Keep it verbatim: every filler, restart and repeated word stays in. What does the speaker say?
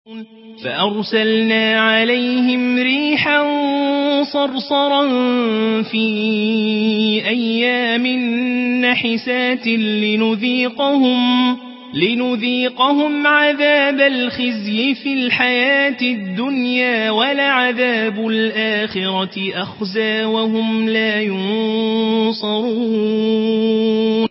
فأرسلنا عليهم ريحا صرصرا في أيام نحسات لنذيقهم, لنذيقهم عذاب الخزي في الحياة الدنيا ولعذاب الآخرة أخزى وهم لا ينصرون.